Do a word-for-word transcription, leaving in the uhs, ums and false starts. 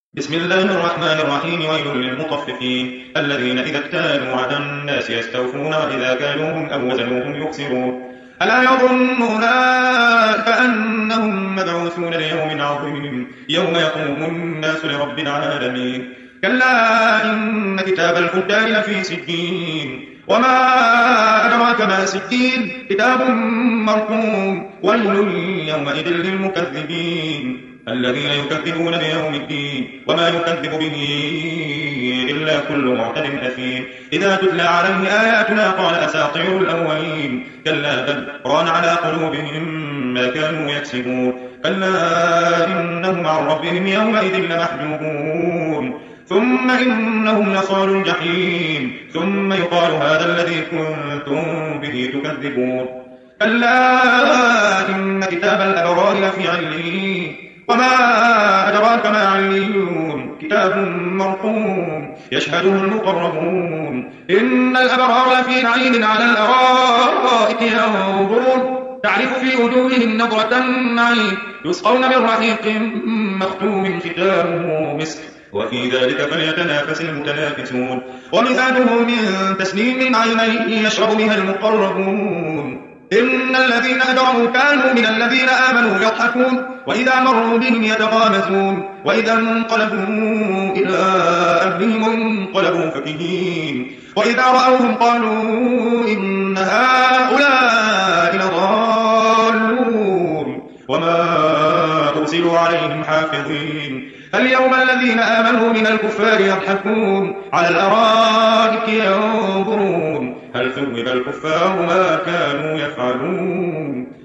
بسم الله الرحمن الرحيم. ويل للمطففين الذين إذا اكتالوا على الناس يستوفون وإذا كالوهم أو وزنوهم يخسرون. ألا يظن أولئك أنهم مبعوثون ليوم عظيم يوم يقوم الناس لرب العالمين. كلا إن كتاب الفجار لفي سجين وما أدراك ما سجين كتاب مرقوم. ويل يومئذ للمكذبين الذين يكذبون بيوم الدين وما يكذب به إلا كل معتد أثيم. إذا تتلى عليه آياتنا قال أساطير الأولين. كلا بل ران على قلوبهم ما كانوا يكسبون. كلا إنهم عن ربهم يومئذ لمحجوبون ثم إنهم لصالوا الجحيم ثم يقال هذا الذي كنتم به تكذبون. كلا إن كتاب الأبرار لفي عليين وما أدراك ما عليون. كتاب مرقوم يشهده المقربون. إن الأبرار لفي نعيم على الأرائك ينظرون تعرف في وجوههم نظرة النعيم يسقون من رحيق مختوم ختامه مسك وفي ذلك فليتنافس المتنافسون. ومزاجه من تسنيم عينيه يشرب بها المقربون. إن الذين أجرموا كانوا من الذين آمنوا يضحكون وإذا مروا بهم يتغامزون وإذا انقلبوا إلى أهلهم انقلبوا فكهين وإذا رأوهم قالوا إن هؤلاء لضالون وما أرسلوا عليهم حافظين. اليوم الذين آمنوا من الكفار يضحكون على الأرائك ينظرون هل ثوب الكفار ما كانوا يفعلون.